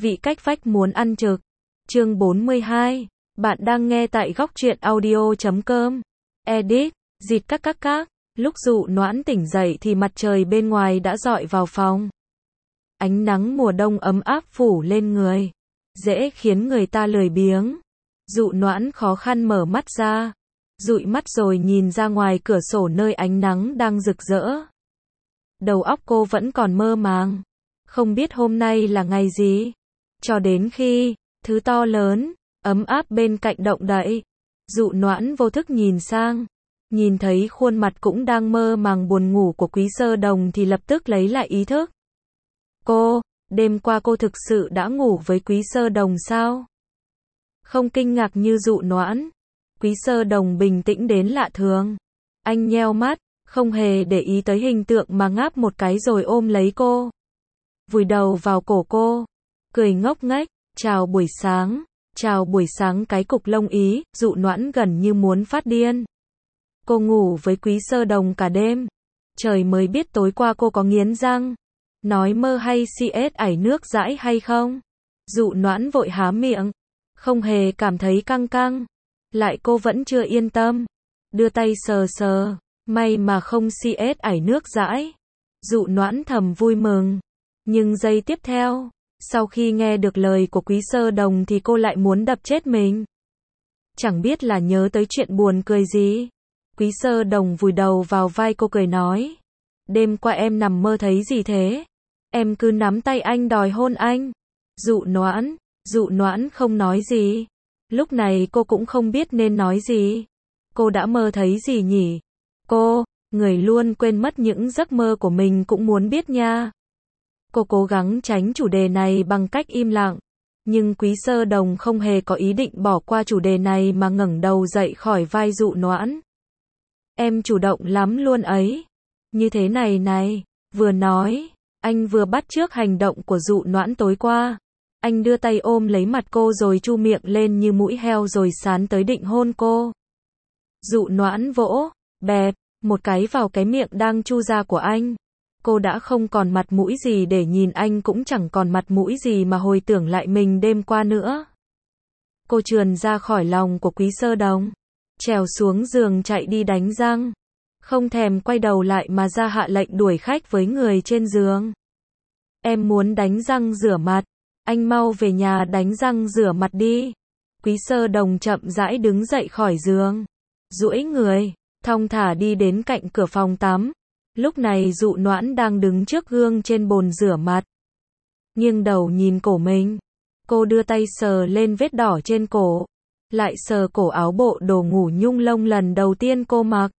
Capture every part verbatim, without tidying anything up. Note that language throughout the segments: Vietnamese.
Vị cách vách muốn ăn trực. Chương bốn mươi hai. Bạn đang nghe tại góc truyện audio chấm com. Edit. Dịt các các các. Lúc Dụ Noãn tỉnh dậy thì mặt trời bên ngoài đã rọi vào phòng. Ánh nắng mùa đông ấm áp phủ lên người, dễ khiến người ta lười biếng. Dụ Noãn khó khăn mở mắt ra, dụi mắt rồi nhìn ra ngoài cửa sổ nơi ánh nắng đang rực rỡ. Đầu óc cô vẫn còn mơ màng, không biết hôm nay là ngày gì. Cho đến khi, thứ to lớn, ấm áp bên cạnh động đậy. Dụ Noãn vô thức nhìn sang, nhìn thấy khuôn mặt cũng đang mơ màng buồn ngủ của Quý Sơ Đồng thì lập tức lấy lại ý thức. Cô, đêm qua cô thực sự đã ngủ với Quý Sơ Đồng sao? Không kinh ngạc như Dụ Noãn, Quý Sơ Đồng bình tĩnh đến lạ thường. Anh nheo mắt, không hề để ý tới hình tượng mà ngáp một cái rồi ôm lấy cô, vùi đầu vào cổ cô, cười ngốc nghếch, chào buổi sáng, chào buổi sáng cái cục lông Ý. Dụ Noãn gần như muốn phát điên. Cô ngủ với Quý Sơ Đồng cả đêm, trời mới biết tối qua cô có nghiến răng, nói mơ hay xê ét ải nước dãi hay không. Dụ Noãn vội há miệng, không hề cảm thấy căng căng, lại cô vẫn chưa yên tâm, đưa tay sờ sờ, may mà không xê ét ải nước dãi. Dụ Noãn thầm vui mừng, nhưng giây tiếp theo, sau khi nghe được lời của Quý Sơ Đồng thì cô lại muốn đập chết mình. Chẳng biết là nhớ tới chuyện buồn cười gì. Quý Sơ Đồng vùi đầu vào vai cô cười nói, đêm qua em nằm mơ thấy gì thế? Em cứ nắm tay anh đòi hôn anh. Dụ Noãn, Dụ Noãn không nói gì. Lúc này cô cũng không biết nên nói gì. Cô đã mơ thấy gì nhỉ? Cô, người luôn quên mất những giấc mơ của mình cũng muốn biết nha. Cô cố gắng tránh chủ đề này bằng cách im lặng, nhưng Quý Sơ Đồng không hề có ý định bỏ qua chủ đề này mà ngẩng đầu dậy khỏi vai Dụ Noãn. Em chủ động lắm luôn ấy. Như thế này này, vừa nói, anh vừa bắt chước hành động của Dụ Noãn tối qua. Anh đưa tay ôm lấy mặt cô rồi chu miệng lên như mũi heo rồi sán tới định hôn cô. Dụ Noãn vỗ, bẹp, một cái vào cái miệng đang chu ra của anh. Cô đã không còn mặt mũi gì để nhìn anh, cũng chẳng còn mặt mũi gì mà hồi tưởng lại mình đêm qua nữa. Cô trườn ra khỏi lòng của Quý Sơ Đồng, trèo xuống giường chạy đi đánh răng, không thèm quay đầu lại mà ra hạ lệnh đuổi khách với người trên giường. Em muốn đánh răng rửa mặt, anh mau về nhà đánh răng rửa mặt đi. Quý Sơ Đồng chậm rãi đứng dậy khỏi giường, duỗi người, thong thả đi đến cạnh cửa phòng tắm. Lúc này Dụ Noãn đang đứng trước gương trên bồn rửa mặt, nghiêng đầu nhìn cổ mình. Cô đưa tay sờ lên vết đỏ trên cổ, lại sờ cổ áo bộ đồ ngủ nhung lông lần đầu tiên cô mặc.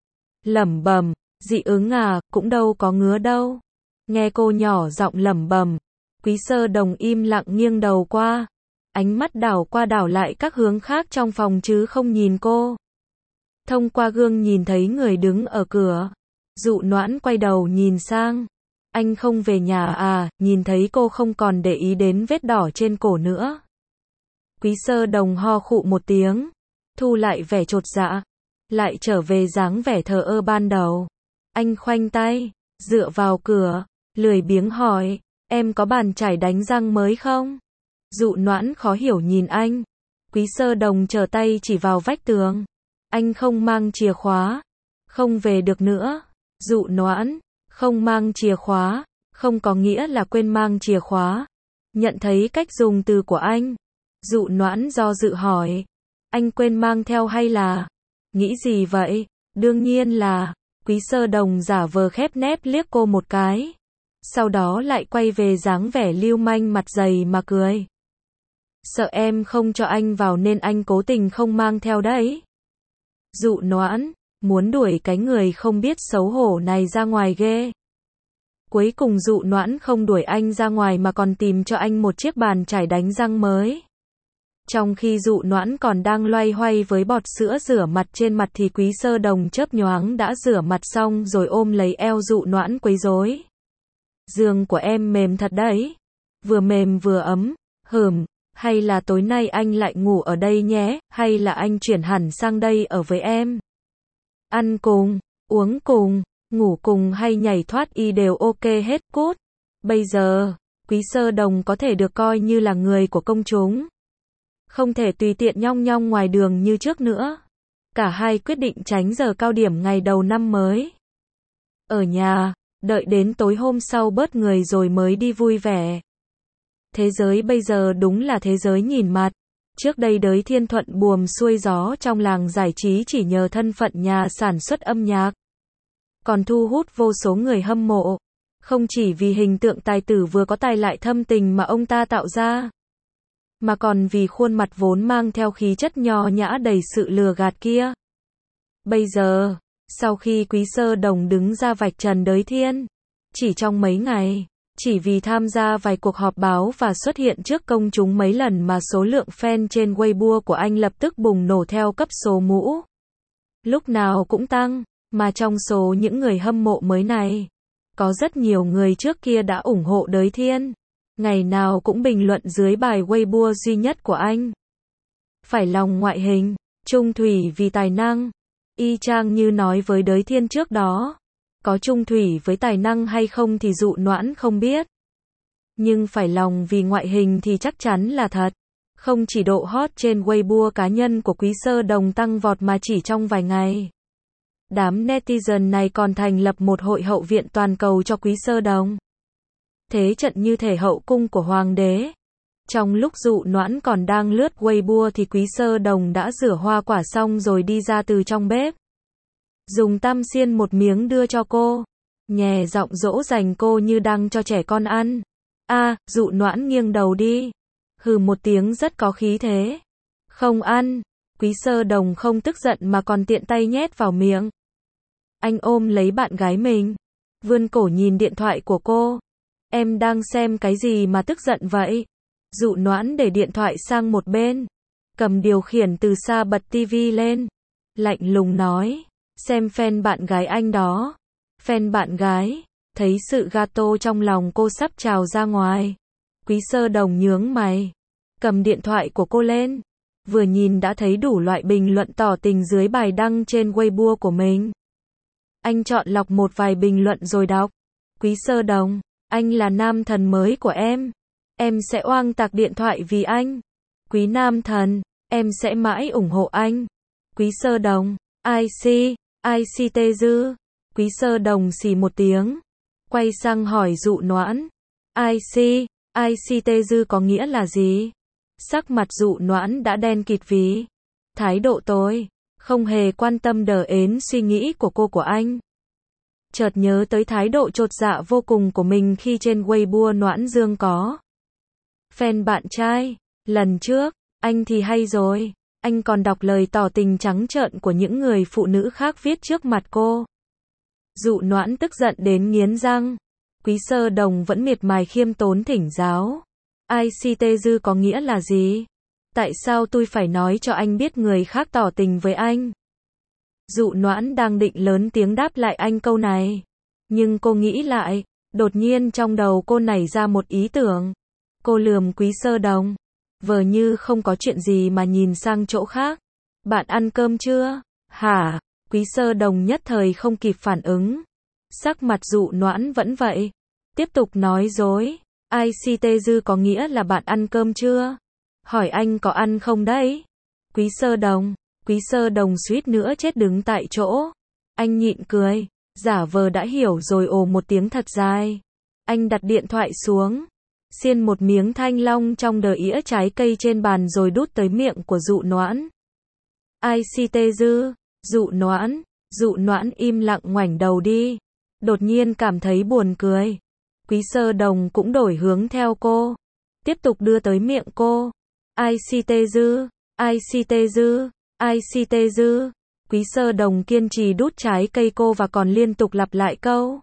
Lẩm bẩm, dị ứng à, cũng đâu có ngứa đâu. Nghe cô nhỏ giọng lẩm bẩm, Quý Sơ Đồng im lặng nghiêng đầu qua, ánh mắt đảo qua đảo lại các hướng khác trong phòng chứ không nhìn cô. Thông qua gương nhìn thấy người đứng ở cửa. Dụ Noãn quay đầu nhìn sang. Anh không về nhà à? Nhìn thấy cô không còn để ý đến vết đỏ trên cổ nữa. Quý Sơ Đồng ho khụ một tiếng, thu lại vẻ chột dạ, lại trở về dáng vẻ thờ ơ ban đầu. Anh khoanh tay, dựa vào cửa, lười biếng hỏi, em có bàn chải đánh răng mới không? Dụ Noãn khó hiểu nhìn anh. Quý Sơ Đồng trở tay chỉ vào vách tường. Anh không mang chìa khóa, không về được nữa. Dụ Noãn, không mang chìa khóa, không có nghĩa là quên mang chìa khóa. Nhận thấy cách dùng từ của anh, Dụ Noãn do dự hỏi, anh quên mang theo hay là? Nghĩ gì vậy? Đương nhiên là. Quý Sơ Đồng giả vờ khép nép liếc cô một cái, sau đó lại quay về dáng vẻ lưu manh mặt dày mà cười. Sợ em không cho anh vào nên anh cố tình không mang theo đấy. Dụ Noãn, muốn đuổi cái người không biết xấu hổ này ra ngoài ghê. Cuối cùng Dụ Noãn không đuổi anh ra ngoài mà còn tìm cho anh một chiếc bàn chải đánh răng mới. Trong khi Dụ Noãn còn đang loay hoay với bọt sữa rửa mặt trên mặt thì Quý Sơ Đồng chớp nhoáng đã rửa mặt xong rồi ôm lấy eo Dụ Noãn quấy rối. Giường của em mềm thật đấy, vừa mềm vừa ấm. Hừm, hay là tối nay anh lại ngủ ở đây nhé, hay là anh chuyển hẳn sang đây ở với em. Ăn cùng, uống cùng, ngủ cùng hay nhảy thoát y đều ok hết cút. Bây giờ, Quý Sơ Đồng có thể được coi như là người của công chúng. Không thể tùy tiện nhong nhong ngoài đường như trước nữa. Cả hai quyết định tránh giờ cao điểm ngày đầu năm mới. Ở nhà, đợi đến tối hôm sau bớt người rồi mới đi vui vẻ. Thế giới bây giờ đúng là thế giới nhìn mặt. Trước đây Đới Thiên thuận buồm xuôi gió trong làng giải trí chỉ nhờ thân phận nhà sản xuất âm nhạc. Còn thu hút vô số người hâm mộ. Không chỉ vì hình tượng tài tử vừa có tài lại thâm tình mà ông ta tạo ra, mà còn vì khuôn mặt vốn mang theo khí chất nho nhã đầy sự lừa gạt kia. Bây giờ, sau khi Quý Sơ Đồng đứng ra vạch trần Đới Thiên, chỉ trong mấy ngày, chỉ vì tham gia vài cuộc họp báo và xuất hiện trước công chúng mấy lần mà số lượng fan trên Weibo của anh lập tức bùng nổ theo cấp số mũ. Lúc nào cũng tăng, mà trong số những người hâm mộ mới này, có rất nhiều người trước kia đã ủng hộ Đới Thiên. Ngày nào cũng bình luận dưới bài Weibo duy nhất của anh. Phải lòng ngoại hình, trung thủy vì tài năng. Y chang như nói với Đới Thiên trước đó. Có trung thủy với tài năng hay không thì Dụ Noãn không biết. Nhưng phải lòng vì ngoại hình thì chắc chắn là thật. Không chỉ độ hot trên Weibo cá nhân của Quý Sơ Đồng tăng vọt mà chỉ trong vài ngày, đám netizen này còn thành lập một hội hậu viện toàn cầu cho Quý Sơ Đồng. Thế trận như thể hậu cung của hoàng đế. Trong lúc Dụ Noãn còn đang lướt Weibo thì Quý Sơ Đồng đã rửa hoa quả xong rồi đi ra từ trong bếp. Dùng tăm xiên một miếng đưa cho cô. Nhè giọng dỗ dành cô như đang cho trẻ con ăn. A, à, Dụ Noãn nghiêng đầu đi. Hừ một tiếng rất có khí thế. Không ăn. Quý Sơ Đồng không tức giận mà còn tiện tay nhét vào miệng. Anh ôm lấy bạn gái mình. Vươn cổ nhìn điện thoại của cô. Em đang xem cái gì mà tức giận vậy? Dụ Noãn để điện thoại sang một bên. Cầm điều khiển từ xa bật tivi lên. Lạnh lùng nói. Xem fan bạn gái anh đó. Fan bạn gái. Thấy sự gato trong lòng cô sắp trào ra ngoài. Quý Sơ Đồng nhướng mày. Cầm điện thoại của cô lên. Vừa nhìn đã thấy đủ loại bình luận tỏ tình dưới bài đăng trên Weibo của mình. Anh chọn lọc một vài bình luận rồi đọc. Quý Sơ Đồng, anh là nam thần mới của em. Em sẽ oang tạc điện thoại vì anh. Quý nam thần, em sẽ mãi ủng hộ anh. Quý Sơ Đồng, I C, I C T Dư. Quý Sơ Đồng xì một tiếng. Quay sang hỏi Dụ Noãn. I C, I C T Dư có nghĩa là gì? Sắc mặt Dụ Noãn đã đen kịt vì thái độ tôi không hề quan tâm đờ ến suy nghĩ của cô của anh. Chợt nhớ tới thái độ chột dạ vô cùng của mình khi trên Weibo Noãn Dương có fan bạn trai. Lần trước, anh thì hay rồi. Anh còn đọc lời tỏ tình trắng trợn của những người phụ nữ khác viết trước mặt cô. Dụ Noãn tức giận đến nghiến răng. Quý Sơ Đồng vẫn miệt mài khiêm tốn thỉnh giáo. I C T Dư có nghĩa là gì? Tại sao tôi phải nói cho anh biết người khác tỏ tình với anh? Dụ Noãn đang định lớn tiếng đáp lại anh câu này. Nhưng cô nghĩ lại, đột nhiên trong đầu cô nảy ra một ý tưởng. Cô lườm Quý Sơ Đồng. Vờ như không có chuyện gì mà nhìn sang chỗ khác. Bạn ăn cơm chưa? Hả? Quý Sơ Đồng nhất thời không kịp phản ứng. Sắc mặt Dụ Noãn vẫn vậy. Tiếp tục nói dối. I C T Dư có nghĩa là bạn ăn cơm chưa? Hỏi anh có ăn không đấy? Quý Sơ Đồng. Quý Sơ Đồng suýt nữa chết đứng tại chỗ. Anh nhịn cười. Giả vờ đã hiểu rồi ồ một tiếng thật dài. Anh đặt điện thoại xuống. Xiên một miếng thanh long trong đờ ĩa trái cây trên bàn rồi đút tới miệng của Dụ Noãn. I C T Dư. Dụ Noãn. Dụ Noãn im lặng ngoảnh đầu đi. Đột nhiên cảm thấy buồn cười. Quý Sơ Đồng cũng đổi hướng theo cô. Tiếp tục đưa tới miệng cô. I C T Dư. I C T Dư. I C T Dư. Quý Sơ Đồng kiên trì đút trái cây cô và còn liên tục lặp lại câu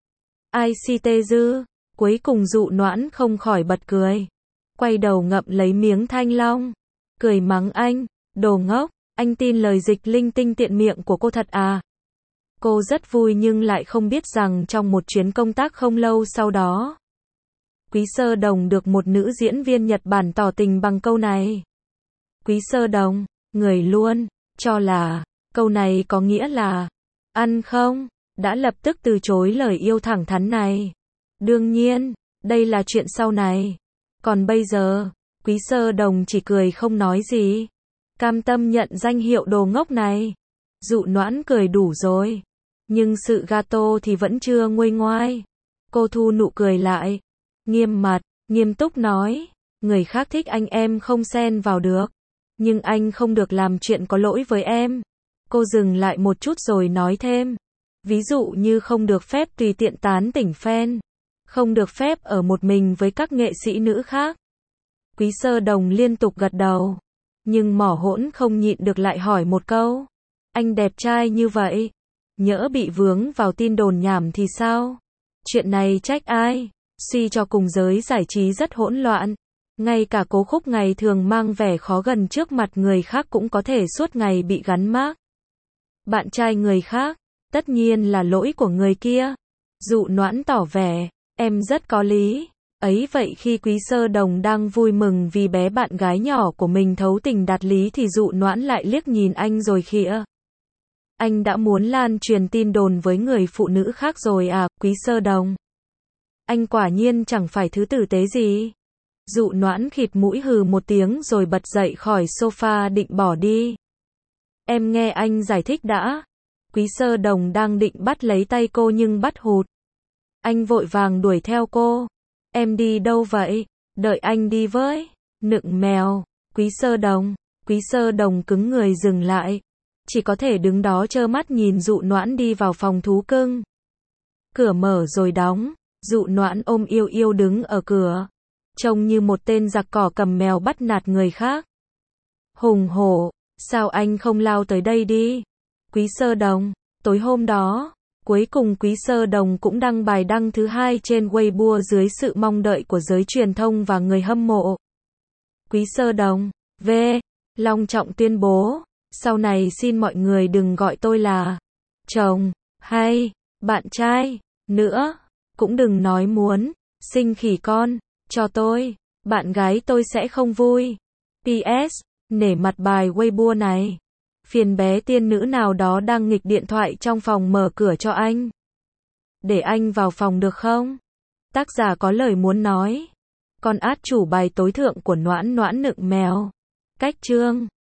I C T Dư. Cuối cùng Dụ Noãn không khỏi bật cười. Quay đầu ngậm lấy miếng thanh long. Cười mắng anh. Đồ ngốc. Anh tin lời dịch linh tinh tiện miệng của cô thật à? Cô rất vui nhưng lại không biết rằng trong một chuyến công tác không lâu sau đó, Quý Sơ Đồng được một nữ diễn viên Nhật Bản tỏ tình bằng câu này. Quý Sơ Đồng, người luôn cho là câu này có nghĩa là ăn không, đã lập tức từ chối lời yêu thẳng thắn này. Đương nhiên, Đây là chuyện sau này. Còn bây giờ, Quý Sơ Đồng chỉ cười không nói gì. Cam tâm nhận danh hiệu đồ ngốc này. Dụ Noãn cười đủ rồi. Nhưng sự gato thì vẫn chưa nguôi ngoai. Cô thu nụ cười lại. Nghiêm mặt, nghiêm túc nói. Người khác thích anh em không xen vào được. Nhưng anh không được làm chuyện có lỗi với em. Cô dừng lại một chút rồi nói thêm. Ví dụ như không được phép tùy tiện tán tỉnh fan. Không được phép ở một mình với các nghệ sĩ nữ khác. Quý Sơ Đồng liên tục gật đầu. Nhưng mỏ hỗn không nhịn được lại hỏi một câu. Anh đẹp trai như vậy. Nhỡ bị vướng vào tin đồn nhảm thì sao? Chuyện này trách ai? Suy cho cùng giới giải trí rất hỗn loạn. Ngay cả Cố Khúc ngày thường mang vẻ khó gần trước mặt người khác cũng có thể suốt ngày bị gắn mác. Bạn trai người khác, tất nhiên là lỗi của người kia. Dụ Noãn tỏ vẻ, em rất có lý. Ấy vậy khi Quý Sơ Đồng đang vui mừng vì bé bạn gái nhỏ của mình thấu tình đạt lý thì Dụ Noãn lại liếc nhìn anh rồi khịa. Anh đã muốn lan truyền tin đồn với người phụ nữ khác rồi à, Quý Sơ Đồng? Anh quả nhiên chẳng phải thứ tử tế gì. Dụ Noãn khịt mũi hừ một tiếng rồi bật dậy khỏi sofa định bỏ đi. Em nghe anh giải thích đã. Quý Sơ Đồng đang định bắt lấy tay cô nhưng bắt hụt. Anh vội vàng đuổi theo cô. Em đi đâu vậy? Đợi anh đi với. Nựng mèo. Quý Sơ Đồng. Quý Sơ Đồng cứng người dừng lại. Chỉ có thể đứng đó trơ mắt nhìn Dụ Noãn đi vào phòng thú cưng. Cửa mở rồi đóng. Dụ Noãn ôm yêu yêu đứng ở cửa. Trông như một tên giặc cỏ cầm mèo bắt nạt người khác. Hùng hổ. Sao anh không lao tới đây đi? Quý Sơ Đồng. Tối hôm đó, cuối cùng Quý Sơ Đồng cũng đăng bài đăng thứ hai trên Weibo dưới sự mong đợi của giới truyền thông và người hâm mộ. Quý Sơ Đồng, V. long trọng tuyên bố, sau này xin mọi người đừng gọi tôi là chồng, hay bạn trai, nữa. Cũng đừng nói muốn sinh khỉ con cho tôi, bạn gái tôi sẽ không vui. pê ét. Nể mặt bài Weibo này. Phiền bé tiên nữ nào đó đang nghịch điện thoại trong phòng mở cửa cho anh. Để anh vào phòng được không? Tác giả có lời muốn nói. Con át chủ bài tối thượng của Noãn Noãn nựng mèo. Cách chương